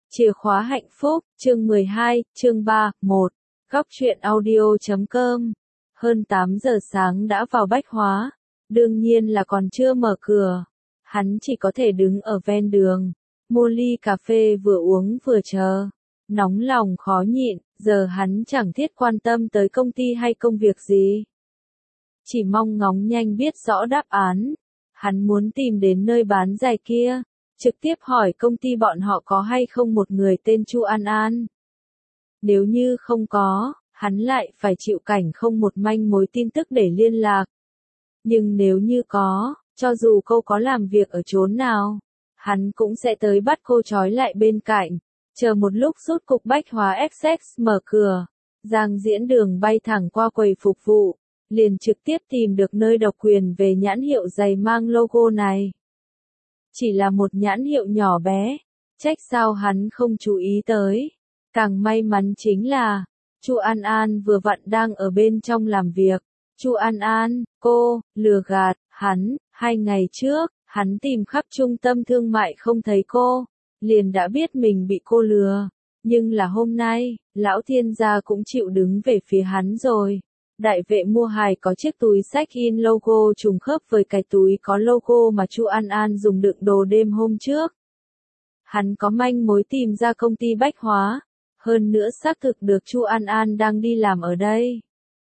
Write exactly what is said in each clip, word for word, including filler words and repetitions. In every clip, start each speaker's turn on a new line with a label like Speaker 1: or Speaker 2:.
Speaker 1: Chìa khóa hạnh phúc, chương mười hai, chương ba, một. Góc truyện audio chấm com. Hơn tám giờ sáng đã vào Bách Hóa. Đương nhiên là còn chưa mở cửa. Hắn chỉ có thể đứng ở ven đường. Mua ly cà phê vừa uống vừa chờ. Nóng lòng khó nhịn, giờ hắn chẳng thiết quan tâm tới công ty hay công việc gì. Chỉ mong ngóng nhanh biết rõ đáp án. Hắn muốn tìm đến nơi bán giày kia. Trực tiếp hỏi công ty bọn họ có hay không một người tên Chu An An. Nếu như không có, hắn lại phải chịu cảnh không một manh mối tin tức để liên lạc. Nhưng nếu như có, cho dù cô có làm việc ở chốn nào, hắn cũng sẽ tới bắt cô trói lại bên cạnh. Chờ một lúc rút cục Bách Hóa ép ích mở cửa, Giang Diễn Đường bay thẳng qua quầy phục vụ, liền trực tiếp tìm được nơi độc quyền về nhãn hiệu giày mang logo này. Chỉ là một nhãn hiệu nhỏ bé, trách sao hắn không chú ý tới. Càng may mắn chính là, Chu An An vừa vặn đang ở bên trong làm việc. Chu An An, cô, lừa gạt, hắn, hai ngày trước, hắn tìm khắp trung tâm thương mại không thấy cô, liền đã biết mình bị cô lừa. Nhưng là hôm nay, lão thiên gia cũng chịu đứng về phía hắn rồi. Đại vệ mua hài có chiếc túi xách in logo trùng khớp với cái túi có logo mà Chu An An dùng đựng đồ đêm hôm trước. Hắn có manh mối tìm ra công ty Bách Hóa, hơn nữa xác thực được Chu An An đang đi làm ở đây.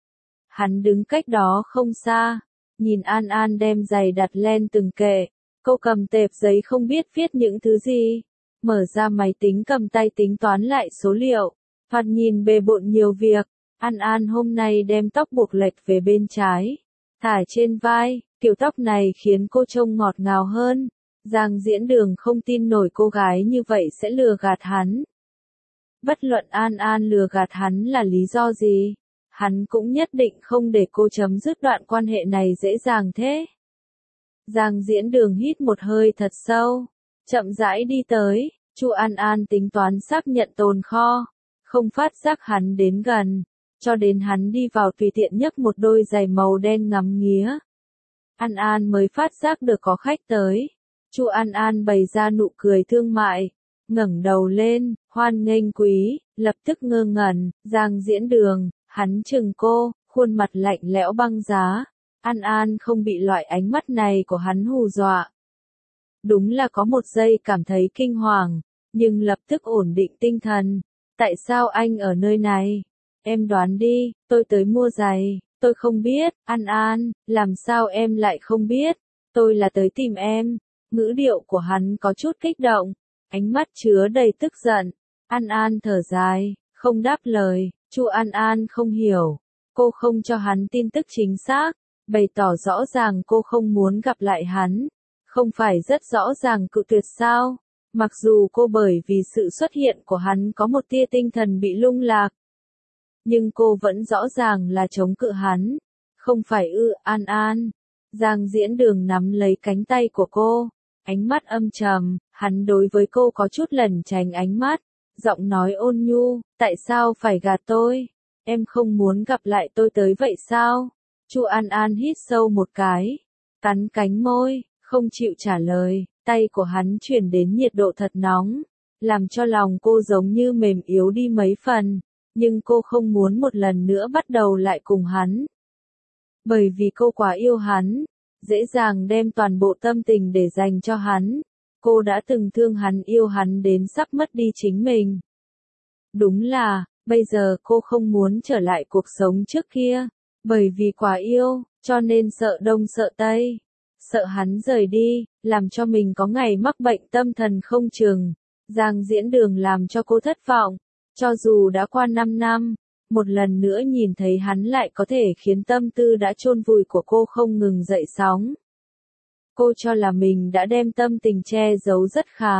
Speaker 1: Hắn đứng cách đó không xa, nhìn An An đem giày đặt lên từng kệ, cô cầm tệp giấy không biết viết những thứ gì, mở ra máy tính cầm tay tính toán lại số liệu, thoạt nhìn bề bộn nhiều việc. An An hôm nay đem tóc buộc lệch về bên trái, thả trên vai, kiểu tóc này khiến cô trông ngọt ngào hơn. Giang Diễn Đường không tin nổi cô gái như vậy sẽ lừa gạt hắn. Bất luận An An lừa gạt hắn là lý do gì, hắn cũng nhất định không để cô chấm dứt đoạn quan hệ này dễ dàng thế. Giang Diễn Đường hít một hơi thật sâu, chậm rãi đi tới, Chu An An tính toán xác nhận tồn kho, không phát giác hắn đến gần. Cho đến hắn đi vào tùy tiện nhấc một đôi giày màu đen ngắm nghía. An An mới phát giác được có khách tới. Chu An An bày ra nụ cười thương mại, ngẩng đầu lên, hoan nghênh quý, lập tức ngơ ngẩn. Giang Diễn Đường, hắn chừng cô, khuôn mặt lạnh lẽo băng giá. An An không bị loại ánh mắt này của hắn hù dọa. Đúng là có một giây cảm thấy kinh hoàng, nhưng lập tức ổn định tinh thần. Tại sao anh ở nơi này? Em đoán đi, tôi tới mua giày, tôi không biết. An An, làm sao em lại không biết? Tôi là tới tìm em. Ngữ điệu của hắn có chút kích động, ánh mắt chứa đầy tức giận. An An thở dài, không đáp lời. Chu An An không hiểu, cô không cho hắn tin tức chính xác, bày tỏ rõ ràng cô không muốn gặp lại hắn. Không phải rất rõ ràng cự tuyệt sao? Mặc dù cô bởi vì sự xuất hiện của hắn có một tia tinh thần bị lung lạc, nhưng cô vẫn rõ ràng là chống cự hắn. Không phải ư? An An. Giang Diễn Đường nắm lấy cánh tay của cô, ánh mắt âm trầm, hắn đối với cô có chút lẩn tránh ánh mắt, giọng nói ôn nhu, tại sao phải gạt tôi? Em không muốn gặp lại tôi tới vậy sao? Chu An An hít sâu một cái, cắn cánh môi, không chịu trả lời, tay của hắn chuyển đến nhiệt độ thật nóng, làm cho lòng cô giống như mềm yếu đi mấy phần. Nhưng cô không muốn một lần nữa bắt đầu lại cùng hắn. Bởi vì cô quá yêu hắn, dễ dàng đem toàn bộ tâm tình để dành cho hắn. Cô đã từng thương hắn yêu hắn đến sắp mất đi chính mình. Đúng là, bây giờ cô không muốn trở lại cuộc sống trước kia. Bởi vì quá yêu, cho nên sợ đông sợ tây. Sợ hắn rời đi, làm cho mình có ngày mắc bệnh tâm thần không chừng. Giang Diễn Đường làm cho cô thất vọng. Cho dù đã qua năm năm, một lần nữa nhìn thấy hắn lại có thể khiến tâm tư đã chôn vùi của cô không ngừng dậy sóng. Cô cho là mình đã đem tâm tình che giấu rất khá.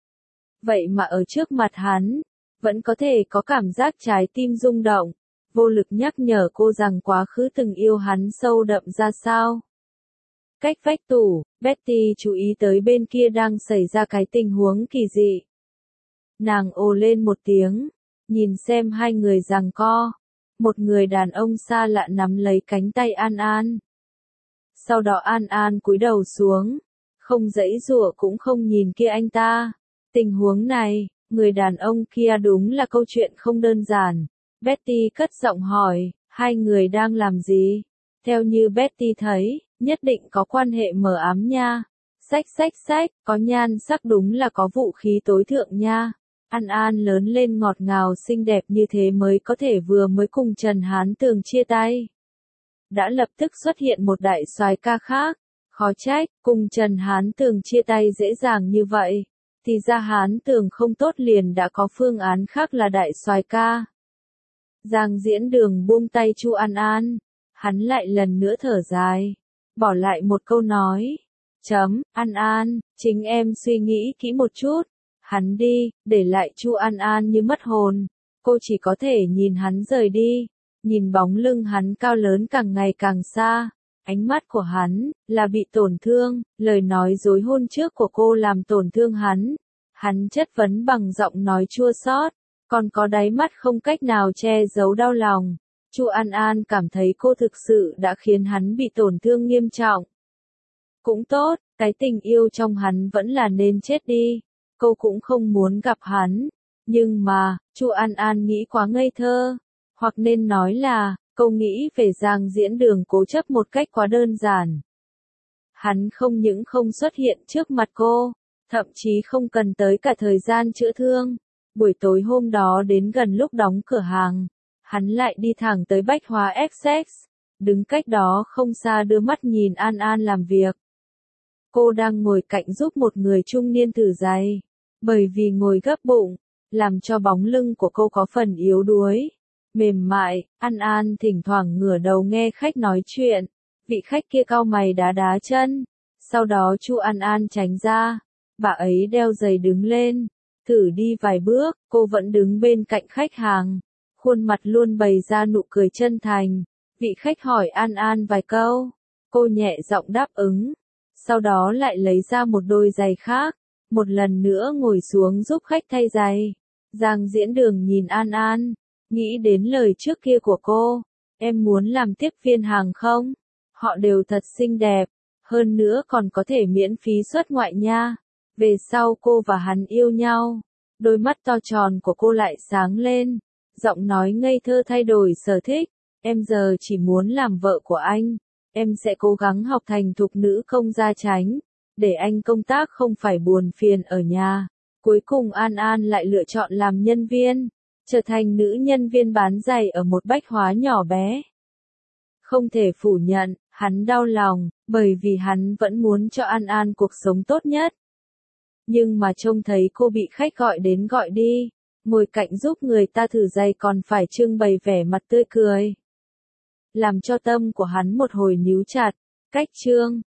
Speaker 1: Vậy mà ở trước mặt hắn, vẫn có thể có cảm giác trái tim rung động, vô lực nhắc nhở cô rằng quá khứ từng yêu hắn sâu đậm ra sao. Cách vách tủ, Betty chú ý tới bên kia đang xảy ra cái tình huống kỳ dị. Nàng ồ lên một tiếng. Nhìn xem hai người giằng co, một người đàn ông xa lạ nắm lấy cánh tay An An. Sau đó An An cúi đầu xuống, không giãy giụa cũng không nhìn kia anh ta. Tình huống này, Người đàn ông kia đúng là câu chuyện không đơn giản. Betty cất giọng hỏi, hai người đang làm gì? Theo như Betty thấy, nhất định có quan hệ mờ ám nha. Xách xách xách, có nhan sắc đúng là có vũ khí tối thượng nha. An An lớn lên ngọt ngào xinh đẹp như thế mới có thể vừa mới cùng Trần Hán Tường chia tay. Đã lập tức xuất hiện một đại soái ca khác. Khó trách, cùng Trần Hán Tường chia tay dễ dàng như vậy. Thì ra Hán Tường không tốt liền đã có phương án khác là đại soái ca. Giang Diễn Đường buông tay Chu An An. Hắn lại lần nữa thở dài. Bỏ lại một câu nói. Chấm, An An, chính em suy nghĩ kỹ một chút. Hắn đi, để lại Chu An An như mất hồn. Cô chỉ có thể nhìn hắn rời đi. Nhìn bóng lưng hắn cao lớn càng ngày càng xa. Ánh mắt của hắn, là bị tổn thương, lời nói dối hôn trước của cô làm tổn thương hắn. Hắn chất vấn bằng giọng nói chua xót, còn có đáy mắt không cách nào che giấu đau lòng. Chu An An cảm thấy cô thực sự đã khiến hắn bị tổn thương nghiêm trọng. Cũng tốt, cái tình yêu trong hắn vẫn là nên chết đi. Cô cũng không muốn gặp hắn. Nhưng mà, Chu An An nghĩ quá ngây thơ. Hoặc nên nói là, cô nghĩ về Giang Diễn Đường cố chấp một cách quá đơn giản. Hắn không những không xuất hiện trước mặt cô, thậm chí không cần tới cả thời gian chữa thương. Buổi tối hôm đó đến gần lúc đóng cửa hàng, hắn lại đi thẳng tới Bách Hóa Essex, đứng cách đó không xa đưa mắt nhìn An An làm việc. Cô đang ngồi cạnh giúp một người trung niên thử giày, bởi vì ngồi gấp bụng, làm cho bóng lưng của cô có phần yếu đuối. Mềm mại, An An thỉnh thoảng ngửa đầu nghe khách nói chuyện, vị khách kia cau mày đá đá chân, sau đó Chu An An tránh ra, bà ấy đeo giày đứng lên, thử đi vài bước, cô vẫn đứng bên cạnh khách hàng, khuôn mặt luôn bày ra nụ cười chân thành, vị khách hỏi An An vài câu, cô nhẹ giọng đáp ứng, sau đó lại lấy ra một đôi giày khác, một lần nữa ngồi xuống giúp khách thay giày. Giang Diễn Đường nhìn An An, nghĩ đến lời trước kia của cô, em muốn làm tiếp viên hàng không? Họ đều thật xinh đẹp, hơn nữa còn có thể miễn phí xuất ngoại nha. Về sau cô và hắn yêu nhau, đôi mắt to tròn của cô lại sáng lên, giọng nói ngây thơ thay đổi sở thích, em giờ chỉ muốn làm vợ của anh, em sẽ cố gắng học thành thục nữ công gia chánh, để anh công tác không phải buồn phiền ở nhà. Cuối cùng An An lại lựa chọn làm nhân viên, trở thành nữ nhân viên bán giày ở một bách hóa nhỏ bé. Không thể phủ nhận, hắn đau lòng, bởi vì hắn vẫn muốn cho An An cuộc sống tốt nhất. Nhưng mà trông thấy cô bị khách gọi đến gọi đi, ngồi cạnh giúp người ta thử giày còn phải trưng bày vẻ mặt tươi cười. Làm cho tâm của hắn một hồi níu chặt, cách chương.